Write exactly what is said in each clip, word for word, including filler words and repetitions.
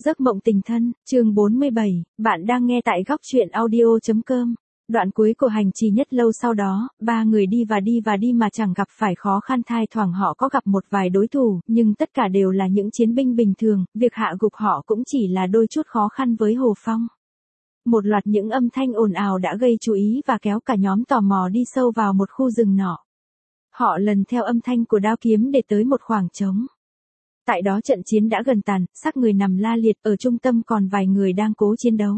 Giấc mộng tình thân, chương bốn mươi bảy, bạn đang nghe tại góc truyện audio.com. Đoạn cuối của hành trì nhất lâu sau đó, ba người đi và đi và đi mà chẳng gặp phải khó khăn, thai thoảng họ có gặp một vài đối thủ, nhưng tất cả đều là những chiến binh bình thường, việc hạ gục họ cũng chỉ là đôi chút khó khăn với Hồ Phong. Một loạt những âm thanh ồn ào đã gây chú ý và kéo cả nhóm tò mò đi sâu vào một khu rừng nọ. Họ lần theo âm thanh của đao kiếm để tới một khoảng trống. Tại đó trận chiến đã gần tàn, xác người nằm la liệt, ở trung tâm còn vài người đang cố chiến đấu.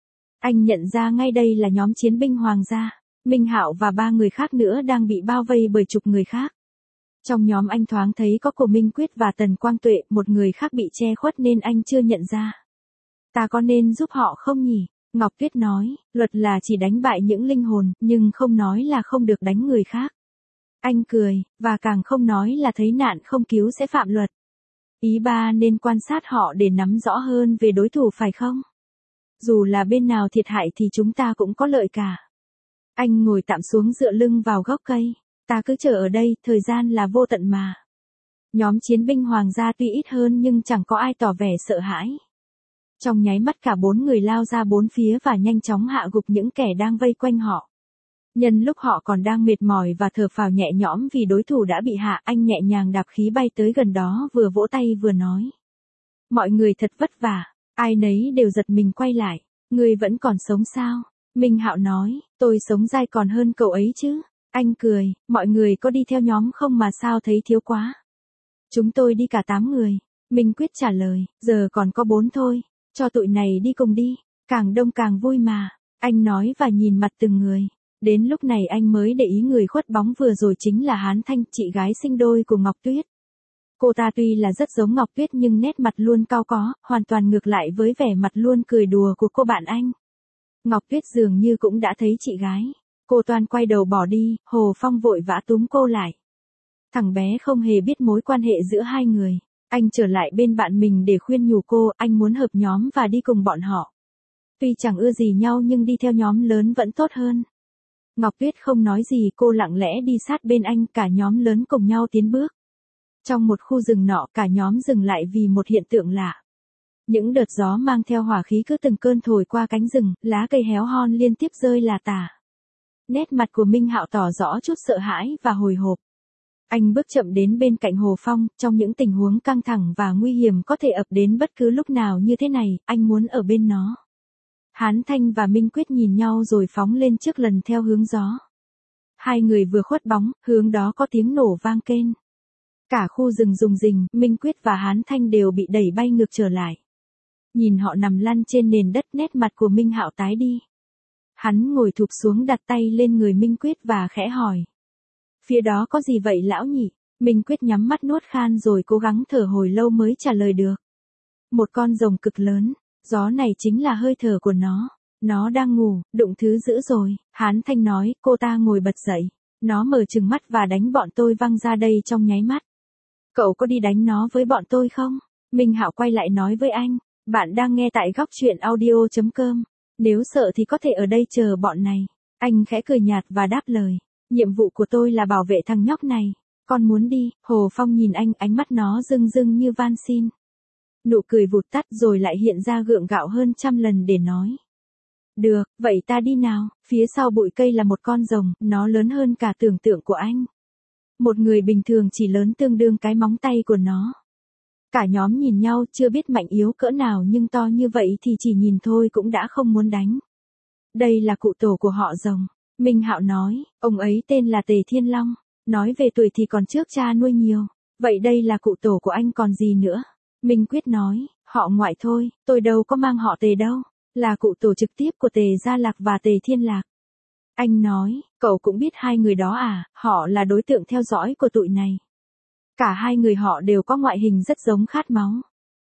Anh nhận ra ngay đây là nhóm chiến binh hoàng gia. Minh Hạo và ba người khác nữa đang bị bao vây bởi chục người khác. Trong nhóm anh thoáng thấy có Cổ Minh Quyết và Tần Quang Tuệ, một người khác bị che khuất nên anh chưa nhận ra. Ta có nên giúp họ không nhỉ? Ngọc Tuyết nói, luật là chỉ đánh bại những linh hồn, nhưng không nói là không được đánh người khác. Anh cười, và càng không nói là thấy nạn không cứu sẽ phạm luật. Ý ba nên quan sát họ để nắm rõ hơn về đối thủ phải không? Dù là bên nào thiệt hại thì chúng ta cũng có lợi cả. Anh ngồi tạm xuống dựa lưng vào gốc cây. Ta cứ chờ ở đây, thời gian là vô tận mà. Nhóm chiến binh hoàng gia tuy ít hơn nhưng chẳng có ai tỏ vẻ sợ hãi. Trong nháy mắt cả bốn người lao ra bốn phía và nhanh chóng hạ gục những kẻ đang vây quanh họ. Nhân lúc họ còn đang mệt mỏi và thở phào nhẹ nhõm vì đối thủ đã bị hạ, anh nhẹ nhàng đạp khí bay tới gần đó, vừa vỗ tay vừa nói. Mọi người thật vất vả, ai nấy đều giật mình quay lại. Ngươi vẫn còn sống sao? Minh Hạo nói, tôi sống dai còn hơn cậu ấy chứ. Anh cười, mọi người có đi theo nhóm không mà sao thấy thiếu quá. Chúng tôi đi cả tám người. Minh Quyết trả lời, giờ còn có bốn thôi, cho tụi này đi cùng đi, càng đông càng vui mà. Anh nói và nhìn mặt từng người. Đến lúc này anh mới để ý người khuất bóng vừa rồi chính là Hán Thanh, chị gái sinh đôi của Ngọc Tuyết. Cô ta tuy là rất giống Ngọc Tuyết nhưng nét mặt luôn cau có, hoàn toàn ngược lại với vẻ mặt luôn cười đùa của cô bạn anh. Ngọc Tuyết dường như cũng đã thấy chị gái. Cô toan quay đầu bỏ đi, Hồ Phong vội vã túm cô lại. Thằng bé không hề biết mối quan hệ giữa hai người. Anh trở lại bên bạn mình để khuyên nhủ cô, anh muốn hợp nhóm và đi cùng bọn họ. Tuy chẳng ưa gì nhau nhưng đi theo nhóm lớn vẫn tốt hơn. Ngọc Tuyết không nói gì, cô lặng lẽ đi sát bên anh, cả nhóm lớn cùng nhau tiến bước. Trong một khu rừng nọ, cả nhóm dừng lại vì một hiện tượng lạ. Những đợt gió mang theo hỏa khí cứ từng cơn thổi qua cánh rừng, lá cây héo hon liên tiếp rơi là tả. Nét mặt của Minh Hạo tỏ rõ chút sợ hãi và hồi hộp. Anh bước chậm đến bên cạnh Hồ Phong, trong những tình huống căng thẳng và nguy hiểm có thể ập đến bất cứ lúc nào như thế này, anh muốn ở bên nó. Hán Thanh và Minh Quyết nhìn nhau rồi phóng lên trước lần theo hướng gió. Hai người vừa khuất bóng, hướng đó có tiếng nổ vang kên. Cả khu rừng rùng rình, Minh Quyết và Hán Thanh đều bị đẩy bay ngược trở lại. Nhìn họ nằm lăn trên nền đất, nét mặt của Minh Hạo tái đi. Hắn ngồi thụp xuống đặt tay lên người Minh Quyết và khẽ hỏi. Phía đó có gì vậy lão nhỉ? Minh Quyết nhắm mắt nuốt khan rồi cố gắng thở hồi lâu mới trả lời được. Một con rồng cực lớn. Gió này chính là hơi thở của nó. Nó đang ngủ, đụng thứ dữ rồi. Hán Thanh nói, cô ta ngồi bật dậy. Nó mở trừng mắt và đánh bọn tôi văng ra đây trong nháy mắt. Cậu có đi đánh nó với bọn tôi không? Minh Hạo quay lại nói với anh. Bạn đang nghe tại góc truyện audio.com. Nếu sợ thì có thể ở đây chờ bọn này. Anh khẽ cười nhạt và đáp lời. Nhiệm vụ của tôi là bảo vệ thằng nhóc này. Con muốn đi. Hồ Phong nhìn anh, ánh mắt nó rưng rưng như van xin. Nụ cười vụt tắt rồi lại hiện ra gượng gạo hơn trăm lần để nói. Được, vậy ta đi nào. Phía sau bụi cây là một con rồng, nó lớn hơn cả tưởng tượng của anh. Một người bình thường chỉ lớn tương đương cái móng tay của nó. Cả nhóm nhìn nhau, chưa biết mạnh yếu cỡ nào nhưng to như vậy thì chỉ nhìn thôi cũng đã không muốn đánh. Đây là cụ tổ của họ rồng. Minh Hạo nói, ông ấy tên là Tề Thiên Long. Nói về tuổi thì còn trước cha nuôi nhiều. Vậy đây là cụ tổ của anh còn gì nữa? Minh Quyết nói, họ ngoại thôi, tôi đâu có mang họ Tề đâu. Là cụ tổ trực tiếp của Tề Gia Lạc và Tề Thiên Lạc. Anh nói, cậu cũng biết hai người đó à, họ là đối tượng theo dõi của tụi này. Cả hai người họ đều có ngoại hình rất giống khát máu.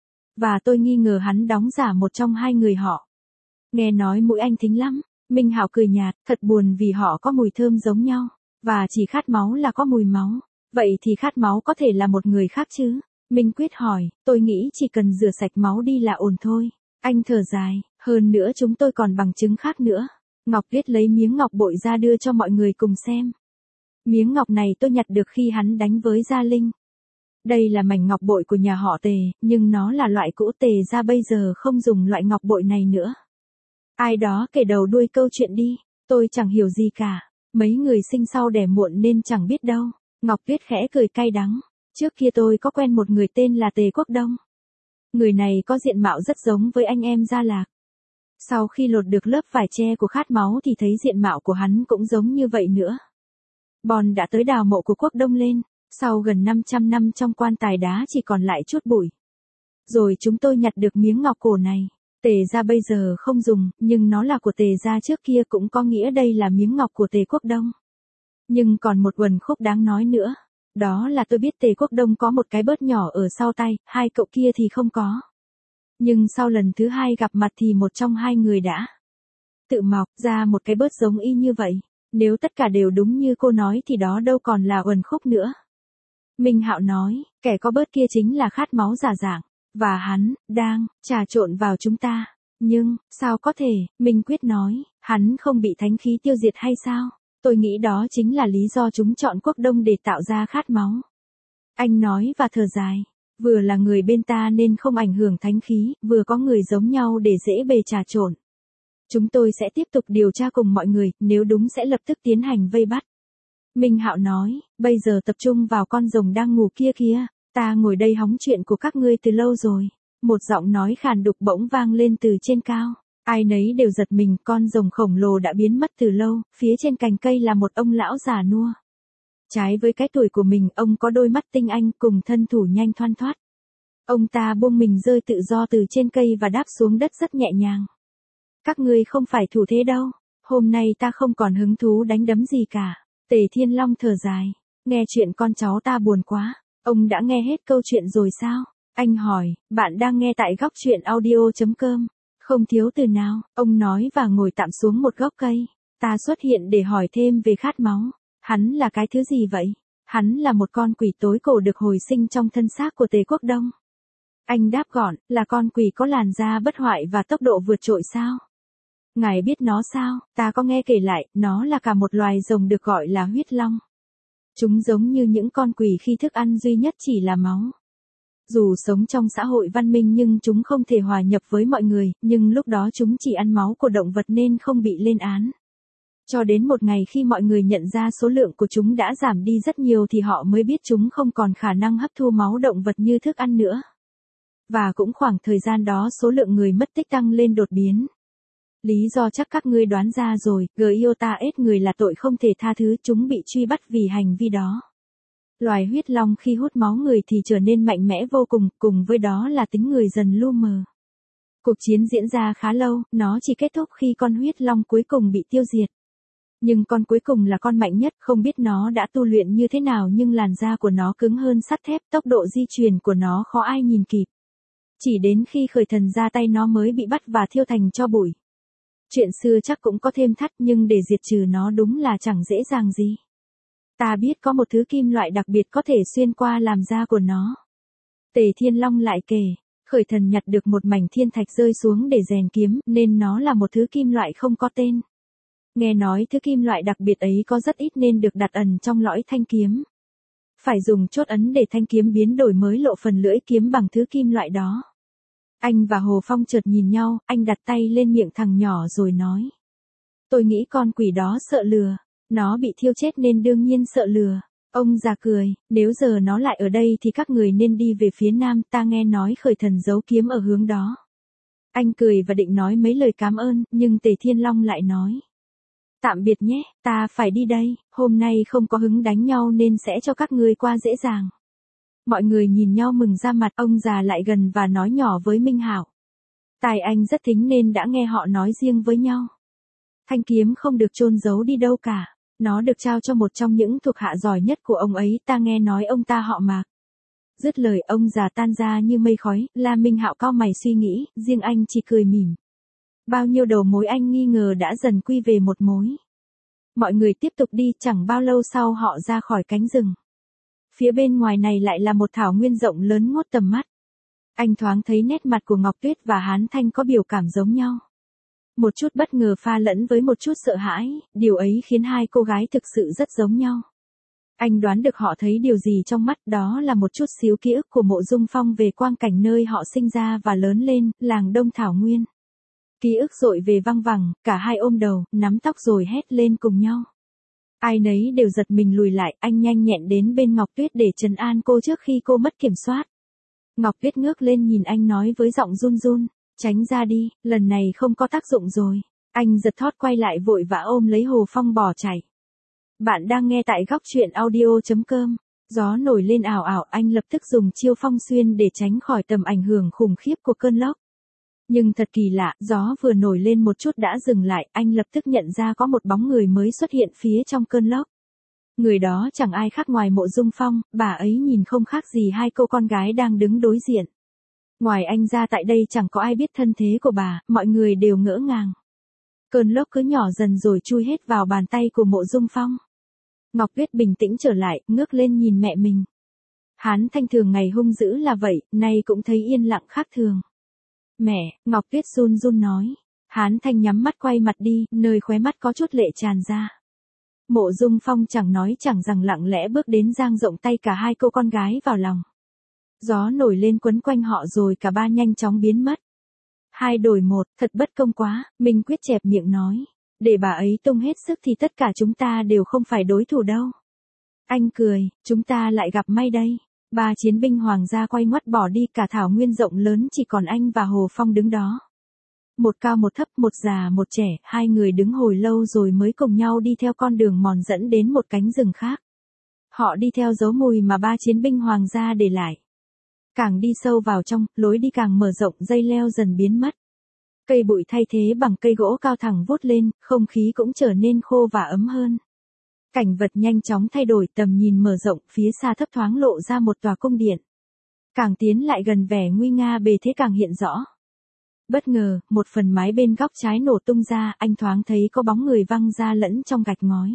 Và tôi nghi ngờ hắn đóng giả một trong hai người họ. Nghe nói mũi anh thính lắm. Minh Hạo cười nhạt, thật buồn vì họ có mùi thơm giống nhau. Và chỉ khát máu là có mùi máu. Vậy thì khát máu có thể là một người khác chứ? Minh Quyết hỏi, tôi nghĩ chỉ cần rửa sạch máu đi là ổn thôi. Anh thở dài, hơn nữa chúng tôi còn bằng chứng khác nữa. Ngọc Tuyết lấy miếng ngọc bội ra đưa cho mọi người cùng xem. Miếng ngọc này tôi nhặt được khi hắn đánh với Gia Linh. Đây là mảnh ngọc bội của nhà họ Tề, nhưng nó là loại cũ, Tề gia bây giờ không dùng loại ngọc bội này nữa. Ai đó kể đầu đuôi câu chuyện đi, tôi chẳng hiểu gì cả. Mấy người sinh sau đẻ muộn nên chẳng biết đâu. Ngọc Tuyết khẽ cười cay đắng. Trước kia tôi có quen một người tên là Tề Quốc Đông. Người này có diện mạo rất giống với anh em Gia Lạc. Sau khi lột được lớp vải che của khát máu thì thấy diện mạo của hắn cũng giống như vậy nữa. Bòn đã tới đào mộ của Quốc Đông lên. Sau gần năm trăm năm trong quan tài đá chỉ còn lại chút bụi. Rồi chúng tôi nhặt được miếng ngọc cổ này. Tề gia bây giờ không dùng, nhưng nó là của Tề gia trước kia, cũng có nghĩa đây là miếng ngọc của Tề Quốc Đông. Nhưng còn một uẩn khúc đáng nói nữa. Đó là tôi biết Tề Quốc Đông có một cái bớt nhỏ ở sau tay, hai cậu kia thì không có. Nhưng sau lần thứ hai gặp mặt thì một trong hai người đã tự mọc ra một cái bớt giống y như vậy. Nếu tất cả đều đúng như cô nói thì đó đâu còn là uẩn khúc nữa. Minh Hạo nói, kẻ có bớt kia chính là khát máu giả dạng. Và hắn, đang, trà trộn vào chúng ta. Nhưng, sao có thể, Minh Quyết nói, hắn không bị thánh khí tiêu diệt hay sao? Tôi nghĩ đó chính là lý do chúng chọn Quốc Đông để tạo ra khát máu. Anh nói và thở dài, vừa là người bên ta nên không ảnh hưởng thánh khí, vừa có người giống nhau để dễ bề trà trộn. Chúng tôi sẽ tiếp tục điều tra cùng mọi người, nếu đúng sẽ lập tức tiến hành vây bắt. Minh Hạo nói, bây giờ tập trung vào con rồng đang ngủ kia kia. Ta ngồi đây hóng chuyện của các ngươi từ lâu rồi. Một giọng nói khàn đục bỗng vang lên từ trên cao. Ai nấy đều giật mình, con rồng khổng lồ đã biến mất từ lâu, phía trên cành cây là một ông lão già nua. Trái với cái tuổi của mình, ông có đôi mắt tinh anh cùng thân thủ nhanh thoăn thoắt. Ông ta buông mình rơi tự do từ trên cây và đáp xuống đất rất nhẹ nhàng. Các ngươi không phải thủ thế đâu, hôm nay ta không còn hứng thú đánh đấm gì cả. Tề Thiên Long thở dài, nghe chuyện con cháu ta buồn quá. Ông đã nghe hết câu chuyện rồi sao? Anh hỏi, bạn đang nghe tại góc chuyện audio chấm com. Không thiếu từ nào, ông nói và ngồi tạm xuống một gốc cây. Ta xuất hiện để hỏi thêm về khát máu. Hắn là cái thứ gì vậy? Hắn là một con quỷ tối cổ được hồi sinh trong thân xác của Tề Quốc Đông. Anh đáp gọn, là con quỷ có làn da bất hoại và tốc độ vượt trội sao? Ngài biết nó sao? Ta có nghe kể lại, nó là cả một loài rồng được gọi là huyết long. Chúng giống như những con quỷ khi thức ăn duy nhất chỉ là máu. Dù sống trong xã hội văn minh nhưng chúng không thể hòa nhập với mọi người, nhưng lúc đó chúng chỉ ăn máu của động vật nên không bị lên án. Cho đến một ngày khi mọi người nhận ra số lượng của chúng đã giảm đi rất nhiều thì họ mới biết chúng không còn khả năng hấp thu máu động vật như thức ăn nữa. Và cũng khoảng thời gian đó số lượng người mất tích tăng lên đột biến. Lý do chắc các ngươi đoán ra rồi, Giota ết người là tội không thể tha thứ, chúng bị truy bắt vì hành vi đó. Loài huyết long khi hút máu người thì trở nên mạnh mẽ vô cùng, cùng với đó là tính người dần lu mờ. Cuộc chiến diễn ra khá lâu, nó chỉ kết thúc khi con huyết long cuối cùng bị tiêu diệt. Nhưng con cuối cùng là con mạnh nhất, không biết nó đã tu luyện như thế nào nhưng làn da của nó cứng hơn sắt thép, tốc độ di chuyển của nó khó ai nhìn kịp. Chỉ đến khi khởi thần ra tay nó mới bị bắt và thiêu thành tro bụi. Chuyện xưa chắc cũng có thêm thắt nhưng để diệt trừ nó đúng là chẳng dễ dàng gì. Ta biết có một thứ kim loại đặc biệt có thể xuyên qua làm da của nó. Tề Thiên Long lại kể, khởi thần nhặt được một mảnh thiên thạch rơi xuống để rèn kiếm nên nó là một thứ kim loại không có tên. Nghe nói thứ kim loại đặc biệt ấy có rất ít nên được đặt ẩn trong lõi thanh kiếm. Phải dùng chốt ấn để thanh kiếm biến đổi mới lộ phần lưỡi kiếm bằng thứ kim loại đó. Anh và Hồ Phong chợt nhìn nhau, anh đặt tay lên miệng thằng nhỏ rồi nói. Tôi nghĩ con quỷ đó sợ lừa, nó bị thiêu chết nên đương nhiên sợ lừa. Ông già cười, nếu giờ nó lại ở đây thì các người nên đi về phía nam, ta nghe nói khởi thần giấu kiếm ở hướng đó. Anh cười và định nói mấy lời cảm ơn, nhưng Tề Thiên Long lại nói. Tạm biệt nhé, ta phải đi đây, hôm nay không có hứng đánh nhau nên sẽ cho các ngươi qua dễ dàng. Mọi người nhìn nhau mừng ra mặt, ông già lại gần và nói nhỏ với Minh Hạo. Tai anh rất thính nên đã nghe họ nói riêng với nhau. Thanh kiếm không được chôn giấu đi đâu cả, nó được trao cho một trong những thuộc hạ giỏi nhất của ông ấy, ta nghe nói ông ta họ Mạc. Dứt lời ông già tan ra như mây khói, La Minh Hạo cau mày suy nghĩ, riêng anh chỉ cười mỉm. Bao nhiêu đầu mối anh nghi ngờ đã dần quy về một mối. Mọi người tiếp tục đi, chẳng bao lâu sau họ ra khỏi cánh rừng. Phía bên ngoài này lại là một thảo nguyên rộng lớn ngút tầm mắt. Anh thoáng thấy nét mặt của Ngọc Tuyết và Hán Thanh có biểu cảm giống nhau. Một chút bất ngờ pha lẫn với một chút sợ hãi, điều ấy khiến hai cô gái thực sự rất giống nhau. Anh đoán được họ thấy điều gì trong mắt, đó là một chút xíu ký ức của Mộ Dung Phong về quang cảnh nơi họ sinh ra và lớn lên, làng Đông Thảo Nguyên. Ký ức dội về văng vẳng, cả hai ôm đầu, nắm tóc rồi hét lên cùng nhau. Ai nấy đều giật mình lùi lại, anh nhanh nhẹn đến bên Ngọc Tuyết để trấn an cô trước khi cô mất kiểm soát. Ngọc Tuyết ngước lên nhìn anh nói với giọng run run, tránh ra đi, lần này không có tác dụng rồi. Anh giật thót quay lại vội vã ôm lấy Hồ Phong bỏ chạy. Bạn đang nghe tại góc truyện audio.com. Gió nổi lên ảo ảo, anh lập tức dùng chiêu phong xuyên để tránh khỏi tầm ảnh hưởng khủng khiếp của cơn lốc. Nhưng thật kỳ lạ, gió vừa nổi lên một chút đã dừng lại, anh lập tức nhận ra có một bóng người mới xuất hiện phía trong cơn lốc. Người đó chẳng ai khác ngoài Mộ Dung Phong, bà ấy nhìn không khác gì hai cô con gái đang đứng đối diện. Ngoài anh ra tại đây chẳng có ai biết thân thế của bà, mọi người đều ngỡ ngàng. Cơn lốc cứ nhỏ dần rồi chui hết vào bàn tay của Mộ Dung Phong. Ngọc Tuyết bình tĩnh trở lại, ngước lên nhìn mẹ mình. Hán Thanh thường ngày hung dữ là vậy, nay cũng thấy yên lặng khác thường. Mẹ, Ngọc Tuyết run run nói. Hán Thanh nhắm mắt quay mặt đi, nơi khóe mắt có chút lệ tràn ra. Mộ Dung Phong chẳng nói chẳng rằng lặng lẽ bước đến dang rộng tay cả hai cô con gái vào lòng. Gió nổi lên quấn quanh họ rồi cả ba nhanh chóng biến mất. Hai đổi một, thật bất công quá, Minh Quyết chẹp miệng nói. Để bà ấy tung hết sức thì tất cả chúng ta đều không phải đối thủ đâu. Anh cười, chúng ta lại gặp may đây. Ba chiến binh hoàng gia quay ngoắt bỏ đi, cả thảo nguyên rộng lớn chỉ còn anh và Hồ Phong đứng đó. Một cao một thấp, một già một trẻ, hai người đứng hồi lâu rồi mới cùng nhau đi theo con đường mòn dẫn đến một cánh rừng khác. Họ đi theo dấu mùi mà ba chiến binh hoàng gia để lại. Càng đi sâu vào trong, lối đi càng mở rộng, dây leo dần biến mất. Cây bụi thay thế bằng cây gỗ cao thẳng vút lên, không khí cũng trở nên khô và ấm hơn. Cảnh vật nhanh chóng thay đổi, tầm nhìn mở rộng, phía xa thấp thoáng lộ ra một tòa cung điện. Càng tiến lại gần vẻ nguy nga bề thế càng hiện rõ. Bất ngờ, một phần mái bên góc trái nổ tung ra, anh thoáng thấy có bóng người văng ra lẫn trong gạch ngói.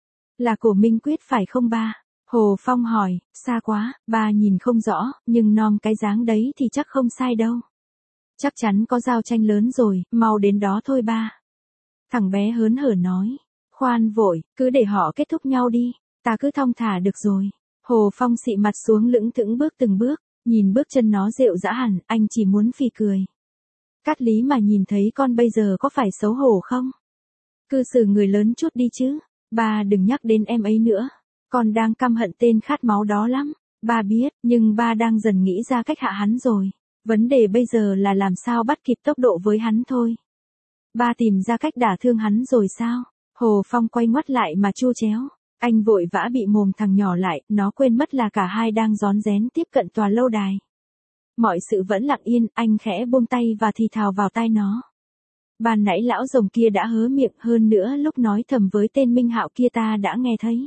Là của Minh Quyết phải không ba? Hồ Phong hỏi, xa quá, ba nhìn không rõ, nhưng nom cái dáng đấy thì chắc không sai đâu. Chắc chắn có giao tranh lớn rồi, mau đến đó thôi ba. Thằng bé hớn hở nói, khoan vội, cứ để họ kết thúc nhau đi, ta cứ thong thả được rồi. Hồ Phong xị mặt xuống lững thững bước từng bước, nhìn bước chân nó rệu rã hẳn, anh chỉ muốn phì cười. Cát Lý mà nhìn thấy con bây giờ có phải xấu hổ không? Cư xử người lớn chút đi chứ, ba đừng nhắc đến em ấy nữa. Con đang căm hận tên khát máu đó lắm, ba biết, nhưng ba đang dần nghĩ ra cách hạ hắn rồi. Vấn đề bây giờ là làm sao bắt kịp tốc độ với hắn thôi. Ba tìm ra cách đả thương hắn rồi sao? Hồ Phong quay ngoắt lại mà chua chéo. Anh vội vã bị mồm thằng nhỏ lại, nó quên mất là cả hai đang rón rén tiếp cận tòa lâu đài. Mọi sự vẫn lặng yên, anh khẽ buông tay và thì thào vào tai nó. Ban nãy lão rồng kia đã hớ miệng, hơn nữa lúc nói thầm với tên Minh Hạo kia ta đã nghe thấy.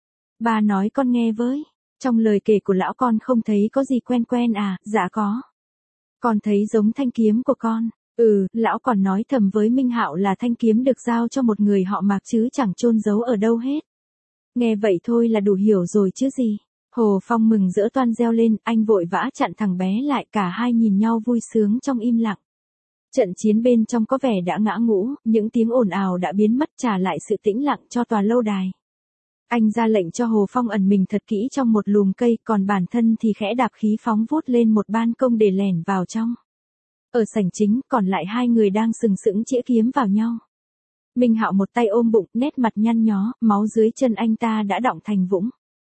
Ba nói con nghe với. Trong lời kể của lão con không thấy có gì quen quen à? Dạ có. Con thấy giống thanh kiếm của con. Ừ, lão còn nói thầm với Minh Hạo là thanh kiếm được giao cho một người họ Mạc chứ chẳng chôn giấu ở đâu hết. Nghe vậy thôi là đủ hiểu rồi chứ gì. Hồ Phong mừng rỡ toan reo lên, anh vội vã chặn thằng bé lại, cả hai nhìn nhau vui sướng trong im lặng. Trận chiến bên trong có vẻ đã ngã ngũ, những tiếng ồn ào đã biến mất, trả lại sự tĩnh lặng cho tòa lâu đài. Anh ra lệnh cho Hồ Phong ẩn mình thật kỹ trong một lùm cây, còn bản thân thì khẽ đạp khí phóng vút lên một ban công để lẻn vào trong. Ở sảnh chính, còn lại hai người đang sừng sững chĩa kiếm vào nhau. Minh Hạo một tay ôm bụng, nét mặt nhăn nhó, máu dưới chân anh ta đã đọng thành vũng.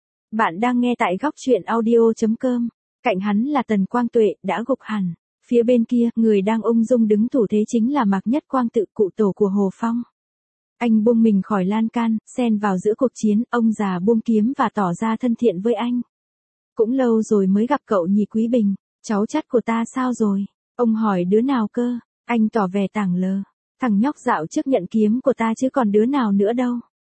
Bạn đang nghe tại góc truyện audio.com. Cạnh hắn là Tần Quang Tuệ, đã gục hẳn. Phía bên kia, người đang ung dung đứng thủ thế chính là Mạc Nhất Quang, tự cụ tổ của Hồ Phong. Anh buông mình khỏi lan can, xen vào giữa cuộc chiến, ông già buông kiếm và tỏ ra thân thiện với anh. Cũng lâu rồi mới gặp cậu nhỉ Quý Bình, cháu chắt của ta sao rồi? Ông hỏi đứa nào cơ? Anh tỏ vẻ tảng lờ. Thằng nhóc dạo trước nhận kiếm của ta chứ còn đứa nào nữa đâu.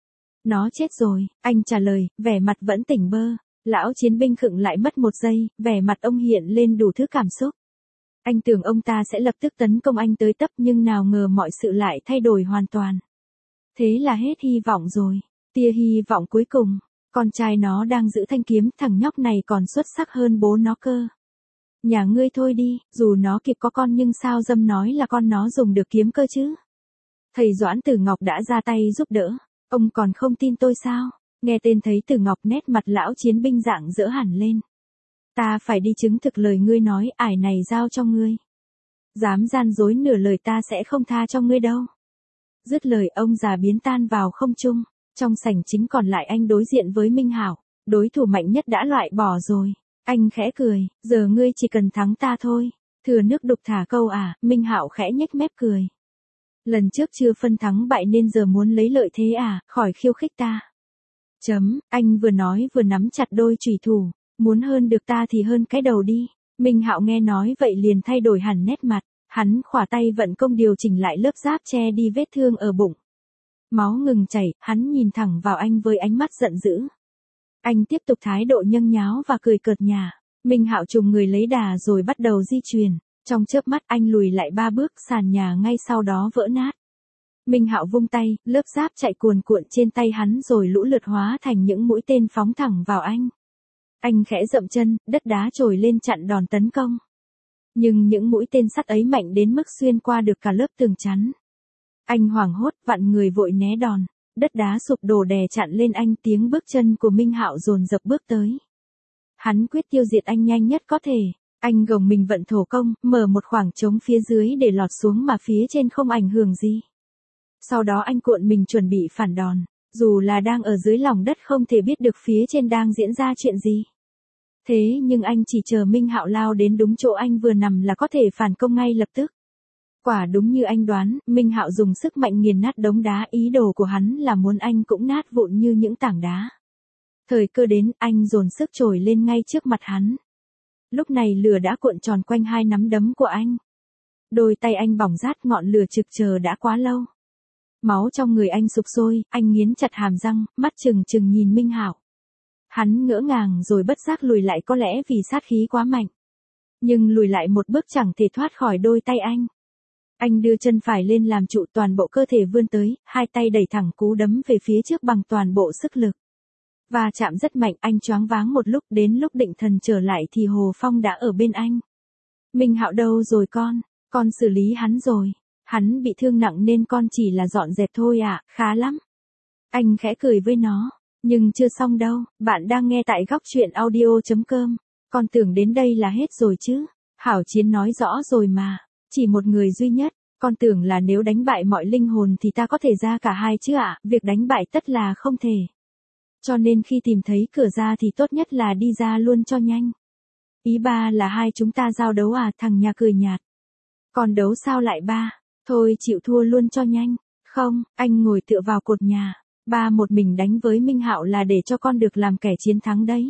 Nó chết rồi, anh trả lời, vẻ mặt vẫn tỉnh bơ. Lão chiến binh khựng lại mất một giây, vẻ mặt ông hiện lên đủ thứ cảm xúc. Anh tưởng ông ta sẽ lập tức tấn công anh tới tấp, nhưng nào ngờ mọi sự lại thay đổi hoàn toàn. Thế là hết hy vọng rồi. Tia hy vọng cuối cùng. Con trai nó đang giữ thanh kiếm, thằng nhóc này còn xuất sắc hơn bố nó cơ. Nhà ngươi thôi đi, dù nó kịp có con nhưng sao dâm nói là con nó dùng được kiếm cơ chứ. Thầy Doãn Tử Ngọc đã ra tay giúp đỡ. Ông còn không tin tôi sao? Nghe tên thấy Từ Ngọc nét mặt lão chiến binh rạng rỡ hẳn lên. Ta phải đi chứng thực lời ngươi nói, ải này giao cho ngươi. Dám gian dối nửa lời ta sẽ không tha cho ngươi đâu. Dứt lời ông già biến tan vào không trung, trong sảnh chính còn lại anh đối diện với Minh Hạo, đối thủ mạnh nhất đã loại bỏ rồi. Anh khẽ cười, giờ ngươi chỉ cần thắng ta thôi. Thừa nước đục thả câu à, Minh Hạo khẽ nhếch mép cười. Lần trước chưa phân thắng bại nên giờ muốn lấy lợi thế à, khỏi khiêu khích ta. Chấm, anh vừa nói vừa nắm chặt đôi chùy thủ, muốn hơn được ta thì hơn cái đầu đi. Minh Hạo nghe nói vậy liền thay đổi hẳn nét mặt, hắn khỏa tay vận công điều chỉnh lại lớp giáp che đi vết thương ở bụng. Máu ngừng chảy, hắn nhìn thẳng vào anh với ánh mắt giận dữ. Anh tiếp tục thái độ nhâng nháo và cười cợt nhả. Minh Hạo trùng người lấy đà rồi bắt đầu di chuyển, trong chớp mắt anh lùi lại ba bước, sàn nhà ngay sau đó vỡ nát. Minh Hạo vung tay, lớp giáp chạy cuồn cuộn trên tay hắn rồi lũ lượt hóa thành những mũi tên phóng thẳng vào anh. Anh khẽ dậm chân, đất đá trồi lên chặn đòn tấn công. Nhưng những mũi tên sắt ấy mạnh đến mức xuyên qua được cả lớp tường chắn. Anh hoảng hốt, vặn người vội né đòn, đất đá sụp đổ đè chặn lên anh, tiếng bước chân của Minh Hạo dồn dập bước tới. Hắn quyết tiêu diệt anh nhanh nhất có thể, anh gồng mình vận thổ công, mở một khoảng trống phía dưới để lọt xuống mà phía trên không ảnh hưởng gì. Sau đó anh cuộn mình chuẩn bị phản đòn, dù là đang ở dưới lòng đất không thể biết được phía trên đang diễn ra chuyện gì. Thế nhưng anh chỉ chờ Minh Hạo lao đến đúng chỗ anh vừa nằm là có thể phản công ngay lập tức. Quả đúng như anh đoán, Minh Hạo dùng sức mạnh nghiền nát đống đá, ý đồ của hắn là muốn anh cũng nát vụn như những tảng đá. Thời cơ đến, anh dồn sức trồi lên ngay trước mặt hắn. Lúc này lửa đã cuộn tròn quanh hai nắm đấm của anh. Đôi tay anh bỏng rát, ngọn lửa trực chờ đã quá lâu. Máu trong người anh sục sôi, anh nghiến chặt hàm răng, mắt trừng trừng nhìn Minh Hạo. Hắn ngỡ ngàng rồi bất giác lùi lại, có lẽ vì sát khí quá mạnh. Nhưng lùi lại một bước chẳng thể thoát khỏi đôi tay anh. Anh đưa chân phải lên làm trụ, toàn bộ cơ thể vươn tới, hai tay đẩy thẳng cú đấm về phía trước bằng toàn bộ sức lực. Và chạm rất mạnh, anh choáng váng một lúc, đến lúc định thần trở lại thì Hồ Phong đã ở bên anh. Minh Hạo đâu rồi con, con xử lý hắn rồi, hắn bị thương nặng nên con chỉ là dọn dẹp thôi ạ, à, khá lắm. Anh khẽ cười với nó, nhưng chưa xong đâu, bạn đang nghe tại góc truyện audio chấm com, con tưởng đến đây là hết rồi chứ, Hảo Chiến nói rõ rồi mà, chỉ một người duy nhất, con tưởng là nếu đánh bại mọi linh hồn thì ta có thể ra cả hai chứ ạ, à? Việc đánh bại tất là không thể. Cho nên khi tìm thấy cửa ra thì tốt nhất là đi ra luôn cho nhanh. Ý ba là hai chúng ta giao đấu à, thằng nhà cười nhạt. Còn đấu sao lại ba, thôi chịu thua luôn cho nhanh. Không, anh ngồi tựa vào cột nhà, ba một mình đánh với Minh Hạo là để cho con được làm kẻ chiến thắng đấy.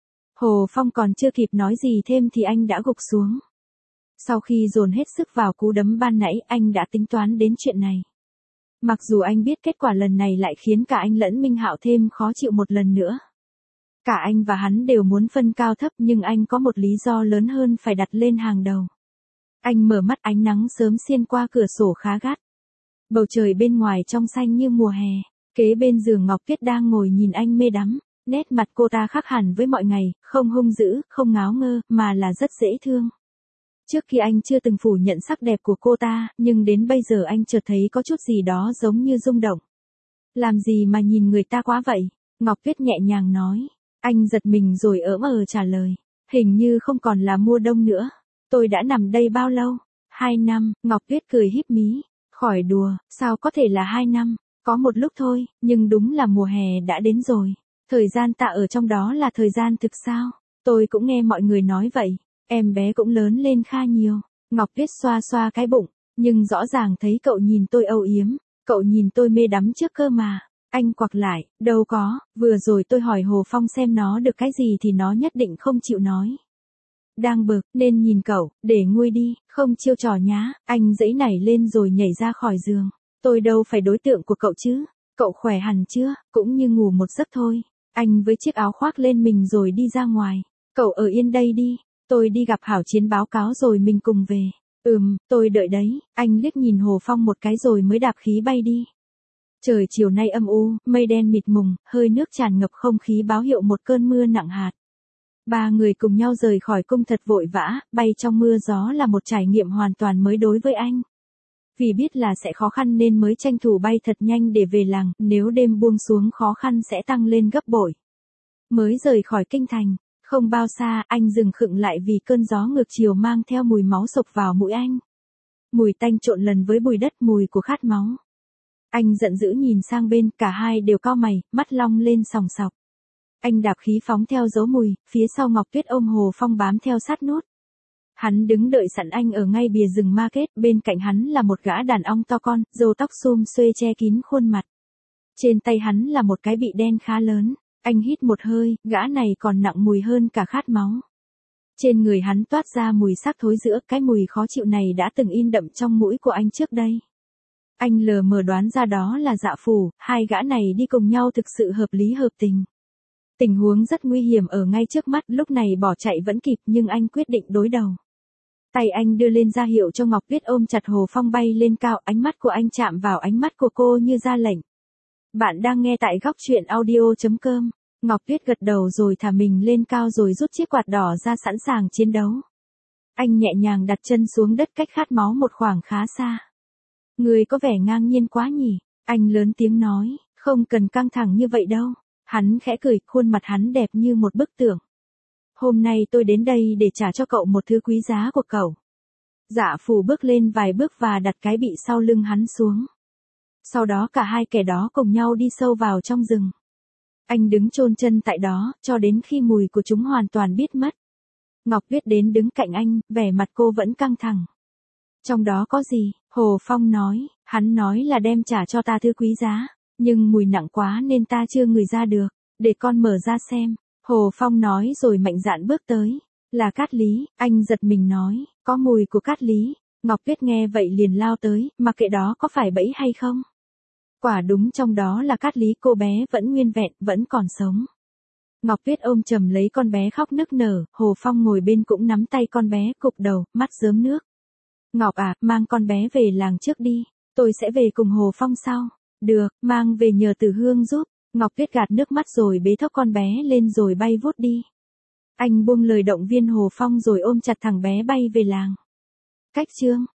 Hồ Phong còn chưa kịp nói gì thêm thì anh đã gục xuống. Sau khi dồn hết sức vào cú đấm ban nãy, anh đã tính toán đến chuyện này. Mặc dù anh biết kết quả lần này lại khiến cả anh lẫn Minh Hạo thêm khó chịu một lần nữa. Cả anh và hắn đều muốn phân cao thấp, nhưng anh có một lý do lớn hơn phải đặt lên hàng đầu. Anh mở mắt, ánh nắng sớm xiên qua cửa sổ khá gắt. Bầu trời bên ngoài trong xanh như mùa hè, kế bên giường Ngọc Tuyết đang ngồi nhìn anh mê đắm. Nét mặt cô ta khác hẳn với mọi ngày, không hung dữ, không ngáo ngơ, mà là rất dễ thương. Trước khi anh chưa từng phủ nhận sắc đẹp của cô ta, nhưng đến bây giờ anh chợt thấy có chút gì đó giống như rung động. Làm gì mà nhìn người ta quá vậy? Ngọc Tuyết nhẹ nhàng nói. Anh giật mình rồi ỡm ờ trả lời. Hình như không còn là mùa đông nữa. Tôi đã nằm đây bao lâu? Hai năm, Ngọc Tuyết cười híp mí. Khỏi đùa, sao có thể là hai năm? Có một lúc thôi, nhưng đúng là mùa hè đã đến rồi. Thời gian ta ở trong đó là thời gian thực sao? Tôi cũng nghe mọi người nói vậy. Em bé cũng lớn lên kha nhiều. Ngọc Tuyết xoa xoa cái bụng, nhưng rõ ràng thấy cậu nhìn tôi âu yếm, cậu nhìn tôi mê đắm trước cơ mà. Anh quặc lại, đâu có, vừa rồi tôi hỏi Hồ Phong xem nó được cái gì thì nó nhất định không chịu nói. Đang bực, nên nhìn cậu, để nguôi đi, không chiêu trò nhá. Anh giãy nảy lên rồi nhảy ra khỏi giường. Tôi đâu phải đối tượng của cậu chứ, cậu khỏe hẳn chưa, cũng như ngủ một giấc thôi. Anh với chiếc áo khoác lên mình rồi đi ra ngoài. Cậu ở yên đây đi. Tôi đi gặp Hảo Chiến báo cáo rồi mình cùng về. Ừm, tôi đợi đấy. Anh liếc nhìn Hồ Phong một cái rồi mới đạp khí bay đi. Trời chiều nay âm u, mây đen mịt mùng, hơi nước tràn ngập không khí báo hiệu một cơn mưa nặng hạt. Ba người cùng nhau rời khỏi cung thật vội vã, bay trong mưa gió là một trải nghiệm hoàn toàn mới đối với anh. Vì biết là sẽ khó khăn nên mới tranh thủ bay thật nhanh để về làng, nếu đêm buông xuống khó khăn sẽ tăng lên gấp bội. Mới rời khỏi kinh thành, không bao xa, anh dừng khựng lại vì cơn gió ngược chiều mang theo mùi máu sộc vào mũi anh. Mùi tanh trộn lần với bụi đất, mùi của khát máu. Anh giận dữ nhìn sang bên, cả hai đều cau mày, mắt long lên sòng sọc. Anh đạp khí phóng theo dấu mùi, phía sau Ngọc Tuyết ôm Hồ Phong bám theo sát nút. Hắn đứng đợi sẵn anh ở ngay bìa rừng market, bên cạnh hắn là một gã đàn ông to con, râu tóc xum xuê che kín khuôn mặt. Trên tay hắn là một cái bị đen khá lớn, anh hít một hơi, gã này còn nặng mùi hơn cả khát máu. Trên người hắn toát ra mùi xác thối giữa, cái mùi khó chịu này đã từng in đậm trong mũi của anh trước đây. Anh lờ mờ đoán ra đó là Dạ Phủ, hai gã này đi cùng nhau thực sự hợp lý hợp tình. Tình huống rất nguy hiểm ở ngay trước mắt, lúc này bỏ chạy vẫn kịp nhưng anh quyết định đối đầu. Tay anh đưa lên ra hiệu cho Ngọc Tuyết ôm chặt Hồ Phong bay lên cao, ánh mắt của anh chạm vào ánh mắt của cô như ra lệnh. Bạn đang nghe tại góc truyện audio chấm com. Ngọc Tuyết gật đầu rồi thả mình lên cao rồi rút chiếc quạt đỏ ra sẵn sàng chiến đấu. Anh nhẹ nhàng đặt chân xuống đất cách khát máu một khoảng khá xa. Người có vẻ ngang nhiên quá nhỉ, anh lớn tiếng nói, không cần căng thẳng như vậy đâu. Hắn khẽ cười, khuôn mặt hắn đẹp như một bức tượng. Hôm nay tôi đến đây để trả cho cậu một thứ quý giá của cậu. Dạ Phủ bước lên vài bước và đặt cái bị sau lưng hắn xuống. Sau đó cả hai kẻ đó cùng nhau đi sâu vào trong rừng. Anh đứng chôn chân tại đó, cho đến khi mùi của chúng hoàn toàn biết mất. Ngọc Tuyết đến đứng cạnh anh, vẻ mặt cô vẫn căng thẳng. Trong đó có gì? Hồ Phong nói, hắn nói là đem trả cho ta thứ quý giá, nhưng mùi nặng quá nên ta chưa ngửi ra được, để con mở ra xem. Hồ Phong nói rồi mạnh dạn bước tới. Là cát lý, anh giật mình nói, có mùi của cát lý. Ngọc Tuyết nghe vậy liền lao tới, mặc kệ đó có phải bẫy hay không. Quả đúng trong đó là cát lý, cô bé vẫn nguyên vẹn, vẫn còn sống. Ngọc Tuyết ôm chầm lấy con bé khóc nức nở, Hồ Phong ngồi bên cũng nắm tay con bé, cụp đầu, mắt rớm nước. Ngọc à, mang con bé về làng trước đi, tôi sẽ về cùng Hồ Phong sau. Được, mang về nhờ Tử Hương giúp. Ngọc Tuyết gạt nước mắt rồi bế thốc con bé lên rồi bay vút đi. Anh buông lời động viên Hồ Phong rồi ôm chặt thằng bé bay về làng. Cách chương